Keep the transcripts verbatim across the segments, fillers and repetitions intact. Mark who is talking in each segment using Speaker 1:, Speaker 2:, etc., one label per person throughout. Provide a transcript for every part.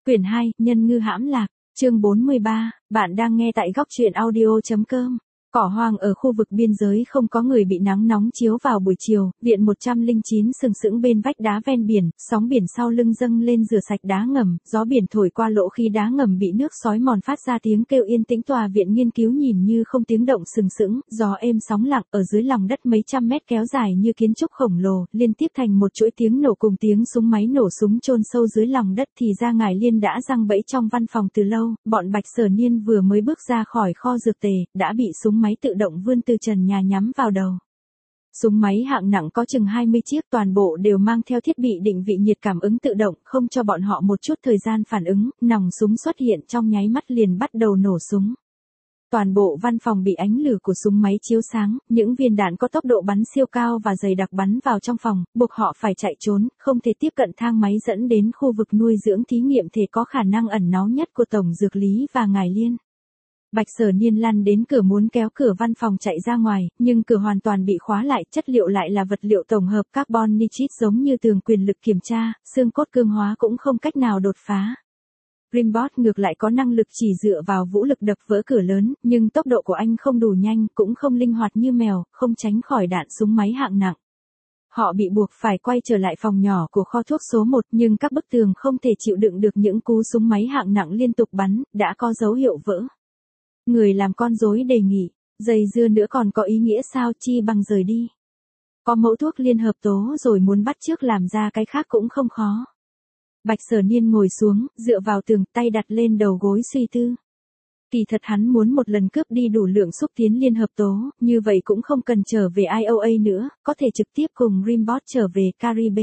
Speaker 1: Quyển hai, Nhân ngư hãm lạc, chương bốn mươi ba, bạn đang nghe tại góc truyện audio.com. Cỏ hoang ở khu vực biên giới không có người bị nắng nóng chiếu vào buổi chiều, điện một trăm lẻ chín sừng sững bên vách đá ven biển, sóng biển sau lưng dâng lên rửa sạch đá ngầm, gió biển thổi qua lỗ khi đá ngầm bị nước xói mòn phát ra tiếng kêu yên tĩnh. Tòa viện nghiên cứu nhìn như không tiếng động sừng sững, gió êm sóng lặng, ở dưới lòng đất mấy trăm mét kéo dài như kiến trúc khổng lồ, liên tiếp thành một chuỗi tiếng nổ cùng tiếng súng máy nổ súng chôn sâu dưới lòng đất. Thì ra Ngải Liên đã giăng bẫy trong văn phòng từ lâu, bọn Bạch Sở Niên vừa mới bước ra khỏi kho dược tề, đã bị súng máy tự động vươn từ trần nhà nhắm vào đầu. Súng máy hạng nặng có chừng hai mươi chiếc, toàn bộ đều mang theo thiết bị định vị nhiệt cảm ứng tự động, không cho bọn họ một chút thời gian phản ứng, nòng súng xuất hiện trong nháy mắt liền bắt đầu nổ súng. Toàn bộ văn phòng bị ánh lửa của súng máy chiếu sáng, những viên đạn có tốc độ bắn siêu cao và dày đặc bắn vào trong phòng, buộc họ phải chạy trốn, không thể tiếp cận thang máy dẫn đến khu vực nuôi dưỡng thí nghiệm thể có khả năng ẩn náu nhất của Tổng Dược Lý và Ngải Liên. Bạch Sở Niên lăn đến cửa muốn kéo cửa văn phòng chạy ra ngoài, nhưng cửa hoàn toàn bị khóa lại, chất liệu lại là vật liệu tổng hợp carbon nitride giống như tường quyền lực kiểm tra, xương cốt cương hóa cũng không cách nào đột phá. Rimbot ngược lại có năng lực chỉ dựa vào vũ lực đập vỡ cửa lớn, nhưng tốc độ của anh không đủ nhanh, cũng không linh hoạt như mèo, không tránh khỏi đạn súng máy hạng nặng. Họ bị buộc phải quay trở lại phòng nhỏ của kho thuốc số một, nhưng các bức tường không thể chịu đựng được những cú súng máy hạng nặng liên tục bắn, đã có dấu hiệu vỡ. Người làm con rối đề nghị, dây dưa nữa còn có ý nghĩa sao, chi bằng rời đi. Có mẫu thuốc liên hợp tố rồi muốn bắt chước làm ra cái khác cũng không khó. Bạch Sở Niên ngồi xuống, dựa vào tường, tay đặt lên đầu gối suy tư. Kỳ thật hắn muốn một lần cướp đi đủ lượng xúc tiến liên hợp tố, như vậy cũng không cần trở về i o a nữa, có thể trực tiếp cùng Rimbot trở về Caribe.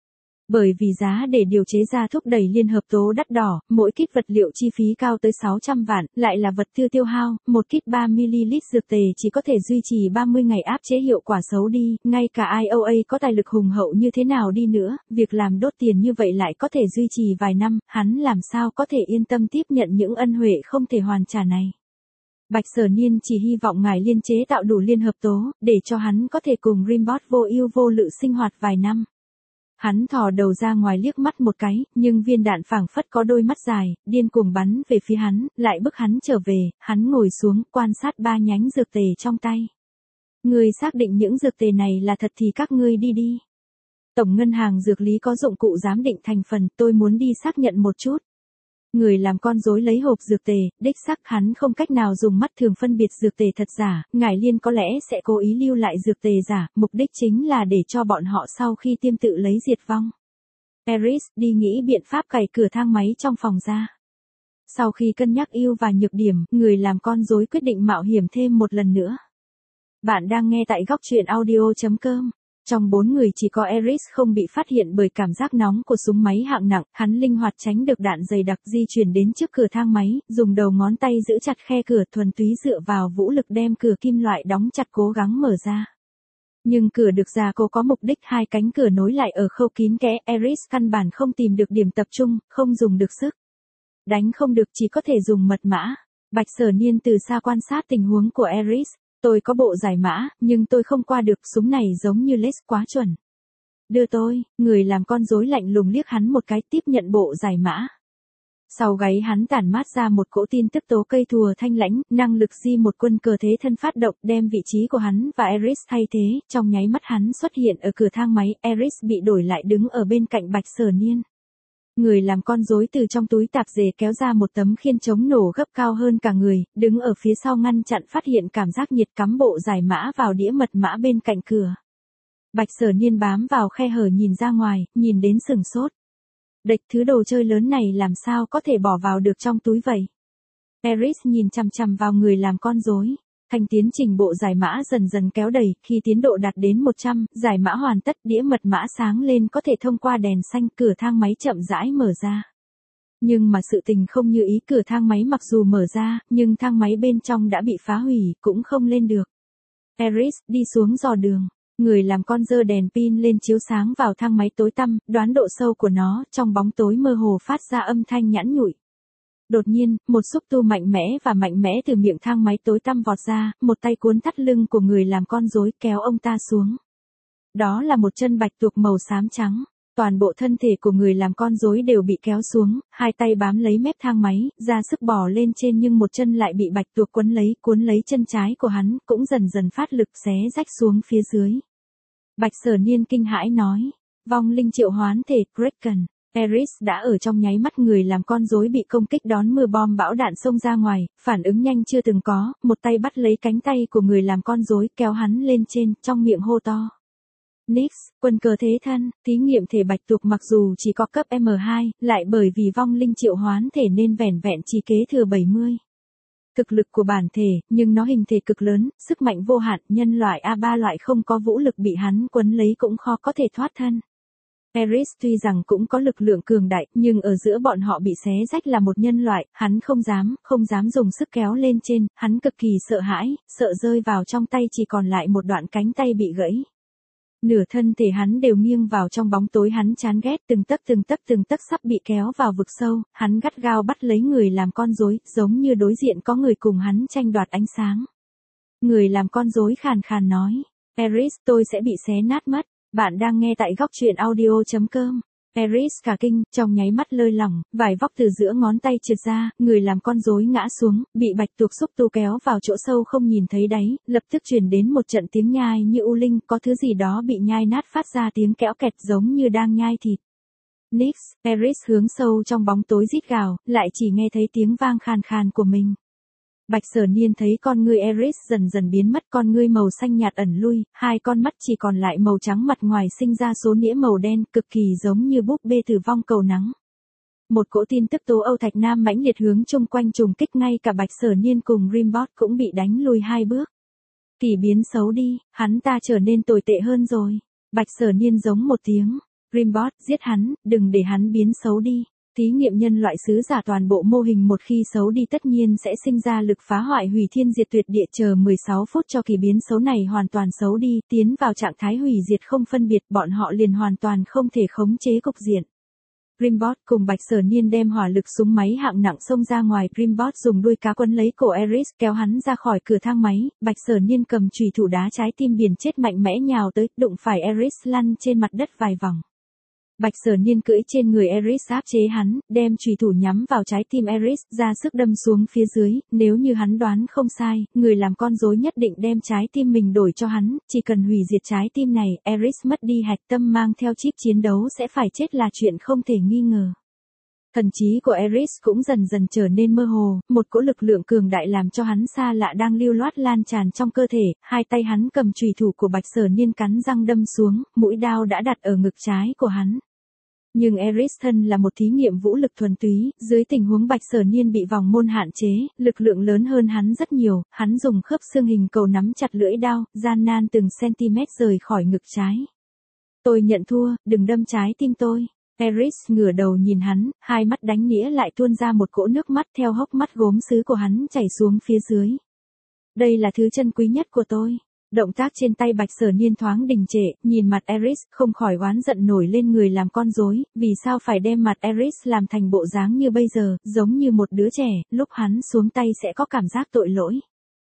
Speaker 1: Bởi vì giá để điều chế ra thúc đẩy liên hợp tố đắt đỏ, mỗi kit vật liệu chi phí cao tới sáu trăm vạn, lại là vật tư tiêu hao, một kit ba mi-li-lít dược tề chỉ có thể duy trì ba mươi ngày áp chế hiệu quả xấu đi, ngay cả i o a có tài lực hùng hậu như thế nào đi nữa, việc làm đốt tiền như vậy lại có thể duy trì vài năm, hắn làm sao có thể yên tâm tiếp nhận những ân huệ không thể hoàn trả này. Bạch Sở Niên chỉ hy vọng Ngải Liên chế tạo đủ liên hợp tố, để cho hắn có thể cùng Rimbot vô ưu vô lự sinh hoạt vài năm. Hắn thò đầu ra ngoài liếc mắt một cái, nhưng viên đạn phảng phất có đôi mắt dài, điên cuồng bắn về phía hắn, lại bức hắn trở về, hắn ngồi xuống, quan sát ba nhánh dược tề trong tay. Người xác định những dược tề này là thật thì các ngươi đi đi. Tổng ngân hàng dược lý có dụng cụ giám định thành phần, tôi muốn đi xác nhận một chút. Người làm con rối lấy hộp dược tề, đích xác hắn không cách nào dùng mắt thường phân biệt dược tề thật giả, Ngải Liên có lẽ sẽ cố ý lưu lại dược tề giả, mục đích chính là để cho bọn họ sau khi tiêm tự lấy diệt vong. Eris đi nghĩ biện pháp cày cửa thang máy trong phòng ra. Sau khi cân nhắc ưu và nhược điểm, người làm con rối quyết định mạo hiểm thêm một lần nữa. Bạn đang nghe tại góc truyện audio.com. Trong bốn người chỉ có Eris không bị phát hiện bởi cảm giác nóng của súng máy hạng nặng, hắn linh hoạt tránh được đạn dày đặc di chuyển đến trước cửa thang máy, dùng đầu ngón tay giữ chặt khe cửa thuần túy dựa vào vũ lực đem cửa kim loại đóng chặt cố gắng mở ra. Nhưng cửa được gia cố có mục đích hai cánh cửa nối lại ở khâu kín kẽ, Eris căn bản không tìm được điểm tập trung, không dùng được sức. Đánh không được chỉ có thể dùng mật mã. Bạch Sở Niên từ xa quan sát tình huống của Eris. Tôi có bộ giải mã, nhưng tôi không qua được, súng này giống như lết quá chuẩn. Đưa tôi, người làm con rối lạnh lùng liếc hắn một cái, tiếp nhận bộ giải mã. Sau gáy hắn tản mát ra một cỗ tin tức tố cây thùa thanh lãnh, năng lực di một quân cờ thế thân phát động, đem vị trí của hắn và Eris thay thế, trong nháy mắt hắn xuất hiện ở cửa thang máy, Eris bị đổi lại đứng ở bên cạnh Bạch Sở Niên. Người làm con rối từ trong túi tạp dề kéo ra một tấm khiên chống nổ gấp cao hơn cả người, đứng ở phía sau ngăn chặn phát hiện cảm giác nhiệt, cắm bộ giải mã vào đĩa mật mã bên cạnh cửa. Bạch Sở Niên bám vào khe hở nhìn ra ngoài, nhìn đến sừng sốt. Địch, thứ đồ chơi lớn này làm sao có thể bỏ vào được trong túi vậy? Eris nhìn chằm chằm vào người làm con rối. Thành tiến trình bộ giải mã dần dần kéo đẩy, khi tiến độ đạt đến một trăm, giải mã hoàn tất, đĩa mật mã sáng lên có thể thông qua đèn xanh, cửa thang máy chậm rãi mở ra. Nhưng mà sự tình không như ý, cửa thang máy mặc dù mở ra, nhưng thang máy bên trong đã bị phá hủy, cũng không lên được. Eris đi xuống dò đường, người làm con giơ đèn pin lên chiếu sáng vào thang máy tối tăm, đoán độ sâu của nó, trong bóng tối mơ hồ phát ra âm thanh nhẵn nhụi. Đột nhiên, một xúc tu mạnh mẽ và mạnh mẽ từ miệng thang máy tối tăm vọt ra, một tay cuốn thắt lưng của người làm con rối kéo ông ta xuống. Đó là một chân bạch tuộc màu xám trắng. Toàn bộ thân thể của người làm con rối đều bị kéo xuống, hai tay bám lấy mép thang máy, ra sức bò lên trên nhưng một chân lại bị bạch tuộc quấn lấy, cuốn lấy chân trái của hắn, cũng dần dần phát lực xé rách xuống phía dưới. Bạch Sở Niên kinh hãi nói, vong linh triệu hoán thể, Kraken. Eris đã ở trong nháy mắt người làm con rối bị công kích đón mưa bom bão đạn xông ra ngoài, phản ứng nhanh chưa từng có, một tay bắt lấy cánh tay của người làm con rối kéo hắn lên trên, trong miệng hô to. Nyx, quân cờ thế thân, thí nghiệm thể bạch tuộc mặc dù chỉ có cấp M hai, lại bởi vì vong linh triệu hoán thể nên vẻn vẹn chỉ kế thừa bảy mươi. Thực lực của bản thể, nhưng nó hình thể cực lớn, sức mạnh vô hạn, nhân loại A ba loại không có vũ lực bị hắn quấn lấy cũng khó có thể thoát thân. Eris tuy rằng cũng có lực lượng cường đại, nhưng ở giữa bọn họ bị xé rách là một nhân loại, hắn không dám, không dám dùng sức kéo lên trên, hắn cực kỳ sợ hãi, sợ rơi vào trong tay chỉ còn lại một đoạn cánh tay bị gãy. Nửa thân thể hắn đều nghiêng vào trong bóng tối, hắn chán ghét từng tấc từng tấc từng tấc sắp bị kéo vào vực sâu, hắn gắt gao bắt lấy người làm con rối, giống như đối diện có người cùng hắn tranh đoạt ánh sáng. Người làm con rối khàn khàn nói, Eris, tôi sẽ bị xé nát mất. Bạn đang nghe tại góc truyện audio chấm com. Eris cả kinh, trong nháy mắt lơi lỏng, vải vóc từ giữa ngón tay trượt ra, người làm con rối ngã xuống, bị bạch tuộc xúc tu kéo vào chỗ sâu không nhìn thấy đáy, lập tức truyền đến một trận tiếng nhai như u linh, có thứ gì đó bị nhai nát phát ra tiếng kẽo kẹt giống như đang nhai thịt. Nyx, Eris hướng sâu trong bóng tối rít gào, lại chỉ nghe thấy tiếng vang khàn khàn của mình. Bạch Sở Niên thấy con ngươi Eris dần dần biến mất, con ngươi màu xanh nhạt ẩn lui, hai con mắt chỉ còn lại màu trắng, mặt ngoài sinh ra số nĩa màu đen, cực kỳ giống như búp bê tử vong cầu nắng. Một cỗ tin tức tố Âu Thạch Nam mãnh liệt hướng chung quanh trùng kích, ngay cả Bạch Sở Niên cùng Rimbot cũng bị đánh lùi hai bước. Kỳ biến xấu đi, hắn ta trở nên tồi tệ hơn rồi. Bạch Sở Niên giống một tiếng, Rimbot, giết hắn, đừng để hắn biến xấu đi. Thí nghiệm nhân loại sứ giả toàn bộ mô hình một khi xấu đi tất nhiên sẽ sinh ra lực phá hoại hủy thiên diệt tuyệt địa, chờ mười sáu phút cho kỳ biến xấu này hoàn toàn xấu đi, tiến vào trạng thái hủy diệt không phân biệt, bọn họ liền hoàn toàn không thể khống chế cục diện. Rimbot cùng Bạch Sở Niên đem hỏa lực súng máy hạng nặng xông ra ngoài, Rimbot dùng đuôi cá quấn lấy cổ Eris kéo hắn ra khỏi cửa thang máy, Bạch Sở Niên cầm chùy thủ đá trái tim biển chết mạnh mẽ nhào tới, đụng phải Eris lăn trên mặt đất vài vòng. Bạch Sở Niên cưỡi trên người Eris áp chế hắn, đem chùy thủ nhắm vào trái tim Eris, ra sức đâm xuống phía dưới, nếu như hắn đoán không sai, người làm con rối nhất định đem trái tim mình đổi cho hắn, chỉ cần hủy diệt trái tim này, Eris mất đi hạch tâm mang theo chip chiến đấu sẽ phải chết là chuyện không thể nghi ngờ. Thần trí của Eris cũng dần dần trở nên mơ hồ, một cỗ lực lượng cường đại làm cho hắn xa lạ đang lưu loát lan tràn trong cơ thể, hai tay hắn cầm chùy thủ của Bạch Sở Niên cắn răng đâm xuống, mũi đao đã đặt ở ngực trái của hắn. Nhưng Eris thân là một thí nghiệm vũ lực thuần túy, dưới tình huống Bạch Sở Niên bị vòng môn hạn chế, lực lượng lớn hơn hắn rất nhiều, hắn dùng khớp xương hình cầu nắm chặt lưỡi đao, gian nan từng cm rời khỏi ngực trái. Tôi nhận thua, đừng đâm trái tim tôi. Eris ngửa đầu nhìn hắn, hai mắt đánh nghĩa lại tuôn ra một cỗ nước mắt theo hốc mắt gốm sứ của hắn chảy xuống phía dưới. Đây là thứ chân quý nhất của tôi. Động tác trên tay Bạch Sở Niên thoáng đình trệ, nhìn mặt Eris, không khỏi oán giận nổi lên người làm con rối, vì sao phải đem mặt Eris làm thành bộ dáng như bây giờ, giống như một đứa trẻ, lúc hắn xuống tay sẽ có cảm giác tội lỗi.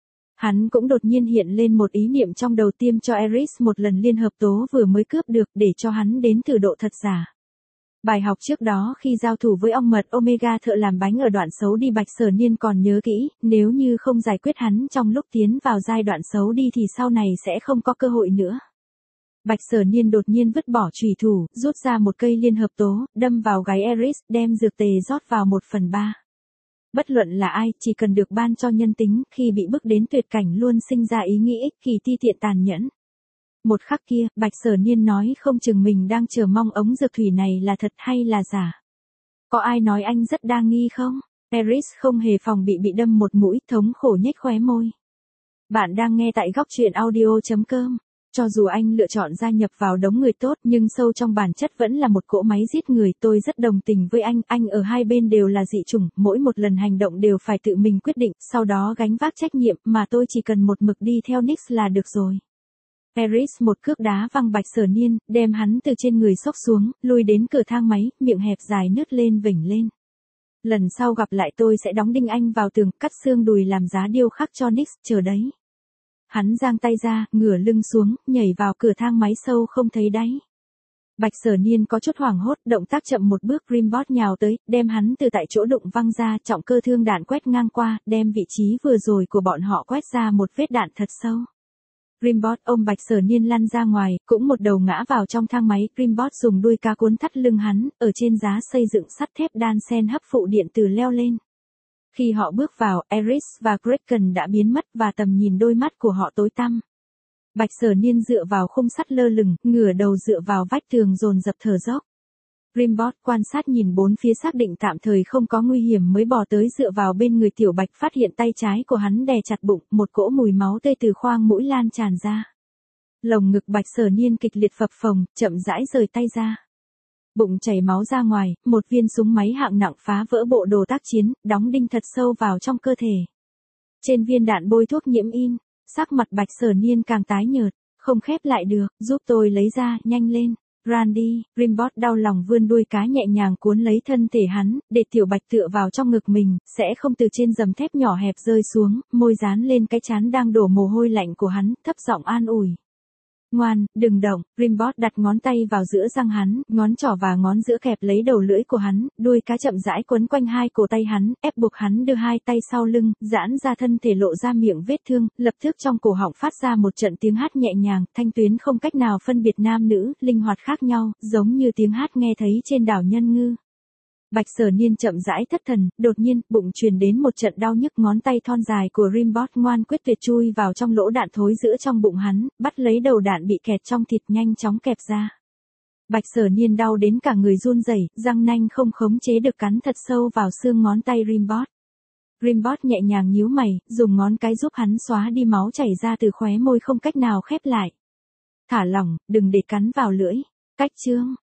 Speaker 1: Hắn cũng đột nhiên hiện lên một ý niệm trong đầu, tiêm cho Eris một lần liên hợp tố vừa mới cướp được để cho hắn đến thử độ thật giả. Bài học trước đó khi giao thủ với ong mật Omega thợ làm bánh ở đoạn xấu đi, Bạch Sở Niên còn nhớ kỹ, nếu như không giải quyết hắn trong lúc tiến vào giai đoạn xấu đi thì sau này sẽ không có cơ hội nữa. Bạch Sở Niên đột nhiên vứt bỏ chùy thủ, rút ra một cây liên hợp tố, đâm vào gáy Eris, đem dược tề rót vào một phần ba. Bất luận là ai, chỉ cần được ban cho nhân tính, khi bị bức đến tuyệt cảnh luôn sinh ra ý nghĩ ích kỷ ti tiện tàn nhẫn. Một khắc kia, Bạch Sở Niên nói không chừng mình đang chờ mong ống dược thủy này là thật hay là giả. Có ai nói anh rất đa nghi không? Eris không hề phòng bị bị đâm một mũi, thống khổ nhếch khóe môi. Bạn đang nghe tại góc truyện audio chấm com. Cho dù anh lựa chọn gia nhập vào đống người tốt nhưng sâu trong bản chất vẫn là một cỗ máy giết người, tôi rất đồng tình với anh, anh ở hai bên đều là dị chủng, mỗi một lần hành động đều phải tự mình quyết định, sau đó gánh vác trách nhiệm, mà tôi chỉ cần một mực đi theo Nyx là được rồi. Eris một cước đá văng Bạch Sở Niên, đem hắn từ trên người xốc xuống, lui đến cửa thang máy, miệng hẹp dài nứt lên vểnh lên. Lần sau gặp lại tôi sẽ đóng đinh anh vào tường, cắt xương đùi làm giá điêu khắc cho Nyx, chờ đấy. Hắn giang tay ra, ngửa lưng xuống, nhảy vào cửa thang máy sâu không thấy đáy. Bạch Sở Niên có chút hoảng hốt, động tác chậm một bước, Grimbot nhào tới, đem hắn từ tại chỗ đụng văng ra, trọng cơ thương đạn quét ngang qua, đem vị trí vừa rồi của bọn họ quét ra một vết đạn thật sâu. Grimbot ôm Bạch Sở Niên lăn ra ngoài, cũng một đầu ngã vào trong thang máy, Grimbot dùng đuôi cá cuốn thắt lưng hắn, ở trên giá xây dựng sắt thép đan xen hấp phụ điện từ leo lên. Khi họ bước vào, Eris và Kraken đã biến mất và tầm nhìn đôi mắt của họ tối tăm. Bạch Sở Niên dựa vào khung sắt lơ lửng, ngửa đầu dựa vào vách tường dồn dập thở dốc. Grimbot quan sát nhìn bốn phía xác định tạm thời không có nguy hiểm mới bò tới dựa vào bên người Tiểu Bạch, phát hiện tay trái của hắn đè chặt bụng, một cỗ mùi máu tươi từ khoang mũi lan tràn ra. Lồng ngực Bạch Sở Niên kịch liệt phập phồng, chậm rãi rời tay ra. Bụng chảy máu ra ngoài, một viên súng máy hạng nặng phá vỡ bộ đồ tác chiến, đóng đinh thật sâu vào trong cơ thể. Trên viên đạn bôi thuốc nhiễm in, sắc mặt Bạch Sở Niên càng tái nhợt, không khép lại được, giúp tôi lấy ra, nhanh lên. Randy, Grimbot đau lòng vươn đuôi cá nhẹ nhàng cuốn lấy thân thể hắn, để Tiểu Bạch tựa vào trong ngực mình, sẽ không từ trên giầm thép nhỏ hẹp rơi xuống, môi dán lên cái trán đang đổ mồ hôi lạnh của hắn, thấp giọng an ủi. Ngoan, đừng động, Grimbot đặt ngón tay vào giữa răng hắn, ngón trỏ và ngón giữa kẹp lấy đầu lưỡi của hắn, đuôi cá chậm rãi quấn quanh hai cổ tay hắn, ép buộc hắn đưa hai tay sau lưng, giãn ra thân thể lộ ra miệng vết thương, lập tức trong cổ họng phát ra một trận tiếng hát nhẹ nhàng, thanh tuyến không cách nào phân biệt nam nữ, linh hoạt khác nhau, giống như tiếng hát nghe thấy trên đảo Nhân Ngư. Bạch Sở Niên chậm rãi thất thần, đột nhiên, bụng truyền đến một trận đau nhức, ngón tay thon dài của Grimbot ngoan quyết tuyệt chui vào trong lỗ đạn thối giữa trong bụng hắn, bắt lấy đầu đạn bị kẹt trong thịt nhanh chóng kẹp ra. Bạch Sở Niên đau đến cả người run rẩy, răng nanh không khống chế được cắn thật sâu vào xương ngón tay Grimbot. Grimbot nhẹ nhàng nhíu mày, dùng ngón cái giúp hắn xóa đi máu chảy ra từ khóe môi không cách nào khép lại. Thả lỏng, đừng để cắn vào lưỡi. Cách chương